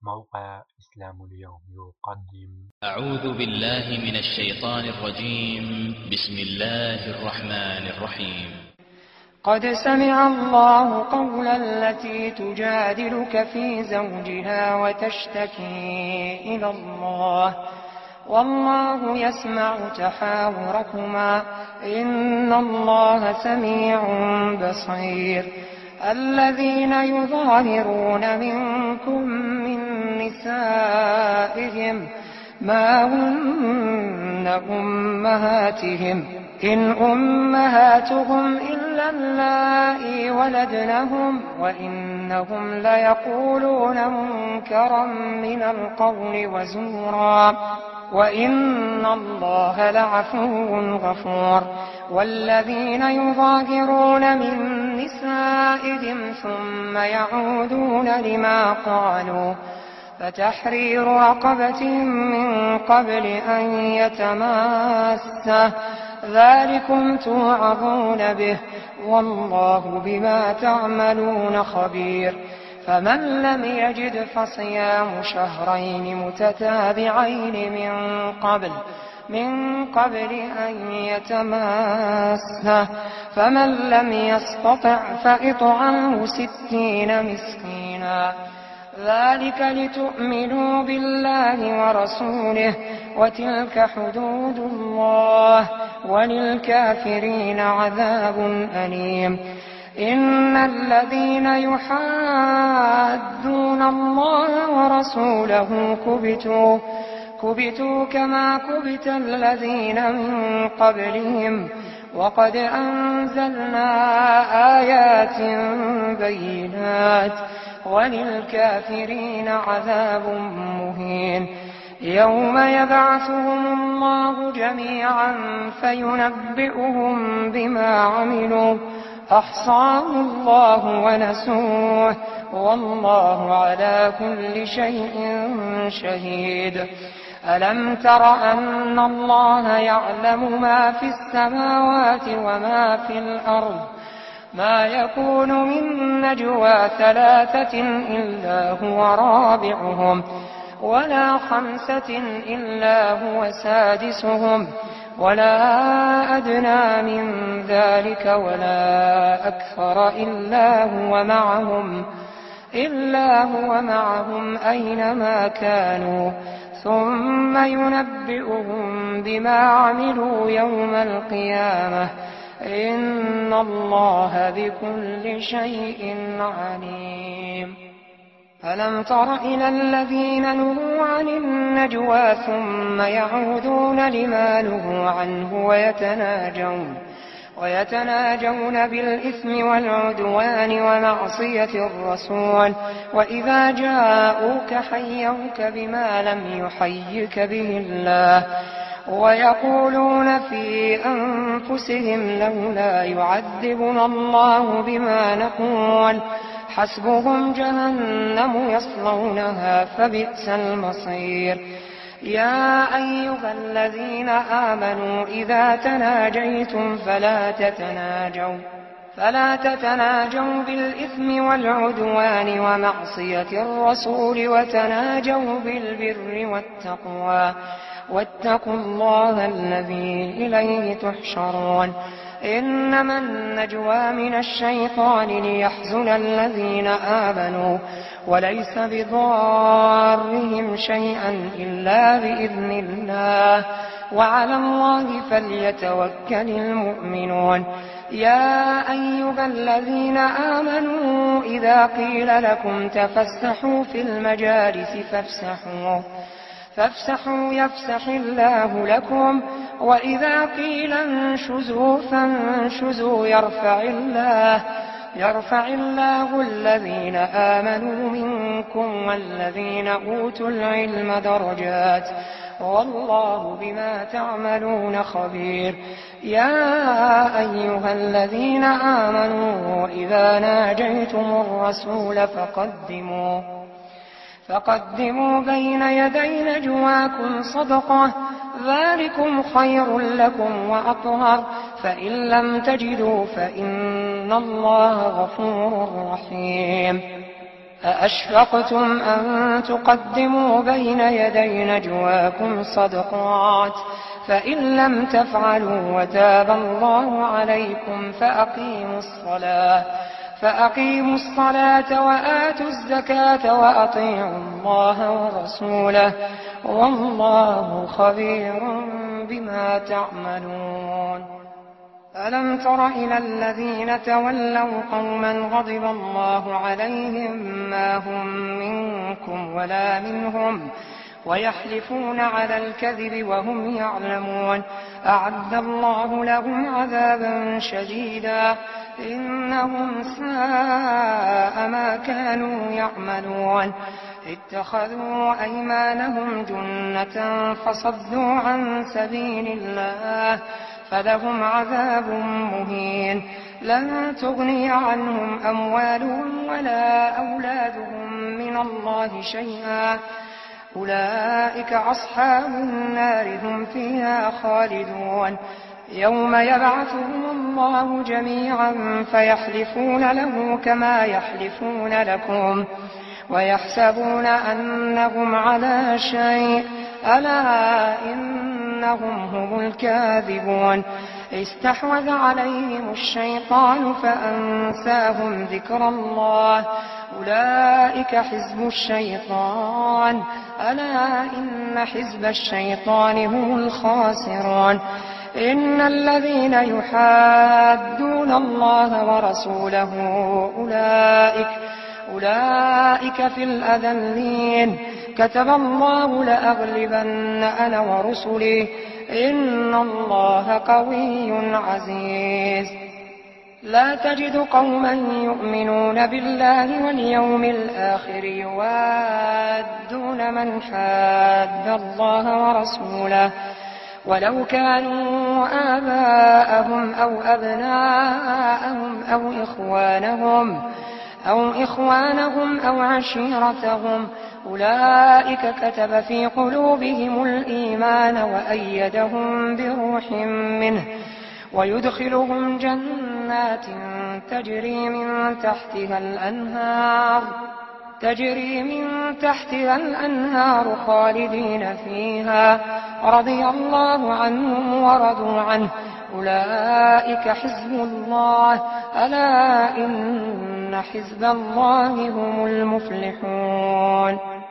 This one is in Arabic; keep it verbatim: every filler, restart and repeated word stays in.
موقع إسلام اليوم يقدم. أعوذ بالله من الشيطان الرجيم. بسم الله الرحمن الرحيم. قد سمع الله قول التي تجادلك في زوجها وتشتكي إلى الله والله يسمع تحاوركما إن الله سميع بصير. الذين يظاهرون منكم من نسائهم ما هن أمهاتهم إن أمهاتهم إلا اللائي ولدنهم وإنهم ليقولون منكرا من القول وزورا وإن الله لعفو غفور. والذين يظاهرون من نسائهم ثم يعودون لما قالوا فتحرير رقبة من قبل أن يتماسه ذلكم توعظون به والله بما تعملون خبير. فمن لم يجد فصيام شهرين متتابعين من قبل من قبل أن يتماسه فمن لم يستطع فإطعام ستين مسكينا ذلك لتؤمنوا بالله ورسوله وتلك حدود الله وللكافرين عذاب أليم. إن الذين يحادون الله ورسوله كبتوا كبتوا كما كبت الذين من قبلهم وقد أنزلنا آيات بينات وللكافرين عذاب مهين. يوم يبعثهم الله جميعا فينبئهم بما عملوا أحصاه الله ونسوه والله على كل شيء شهيد. ألم تر أن الله يعلم ما في السماوات وما في الأرض ما يكون من نجوى ثلاثة إلا هو رابعهم ولا خمسة إلا هو سادسهم ولا أدنى من ذلك ولا أكثر إلا هو معهم إلا هو معهم أينما كانوا ثم ينبئهم بما عملوا يوم القيامة إن الله بكل شيء عليم. ألم تر إلى الذين نهوا عن النجوى ثم يعودون لما نهوا عنه ويتناجون ويتناجون بالإثم والعدوان ومعصية الرسول وإذا جاءوك حيوك بما لم يحيك به الله ويقولون في أنفسهم لولا يعذبنا الله بما نقول حسبهم جهنم يصلونها فبئس المصير. يا أيها الذين آمنوا إذا تناجيتم فلا تتناجوا فلا تتناجوا بالإثم والعدوان ومعصية الرسول وتناجوا بالبر والتقوى واتقوا الله الذي إليه تحشرون. إنما النجوى من الشيطان ليحزن الذين آمنوا وليس بضارهم شيئا إلا بإذن الله وعلى الله فليتوكل المؤمنون. يا أيها الذين آمنوا إذا قيل لكم تفسحوا في المجالس فافسحوا فافسحوا يفسح الله لكم وإذا قيل انشزوا فانشزوا يرفع الله يرفع الله الذين آمنوا منكم والذين أوتوا العلم درجات والله بما تعملون خبير. يا أيها الذين آمنوا إذا ناجيتم الرسول فقدموا فقدموا بين يدي نجواكم صدقة ذلكم خير لكم وأطهر فإن لم تجدوا فإن الله غفور رحيم. أأشفقتم أن تقدموا بين يدي نجواكم صدقات فإن لم تفعلوا وتاب الله عليكم فأقيموا الصلاة فأقيموا الصلاة وآتوا الزكاة وأطيعوا الله ورسوله والله خبير بما تعملون. ألم تر إلى الذين تولوا قوما غضب الله عليهم ما هم منكم ولا منهم ويحلفون على الكذب وهم يعلمون أعد الله لهم عذابا شديدا إنهم ساء ما كانوا يعملون اتخذوا أيمانهم جنة فصدوا عن سبيل الله فلهم عذاب مهين لن تغني عنهم أموالهم ولا أولادهم من الله شيئا أولئك أصحاب النار هم فيها خالدون يوم يبعثهم الله جميعا فيحلفون له كما يحلفون لكم ويحسبون أنهم على شيء ألا إنهم هم الكاذبون استحوذ عليهم الشيطان فأنساهم ذكر الله أولئك حزب الشيطان ألا إن حزب الشيطان هم الخاسرون إن الذين يحادون الله ورسوله أولئك أولئك في الأذلين كتب الله لأغلبن أنا ورسلي إن الله قوي عزيز. لا تجد قوما يؤمنون بالله واليوم الآخر يوادون من حاد الله ورسوله ولو كانوا آباءهم أو أبناءهم أو إخوانهم أو إخوانهم أو عشيرتهم أولئك كتب في قلوبهم الإيمان وأيدهم بروح منه ويدخلهم جنات تجري من تحتها الأنهار تجري من تحتها الأنهار خالدين فيها رضي الله عنهم ورضوا عنه أولئك حزب الله ألا إن حزب الله هم المفلحون.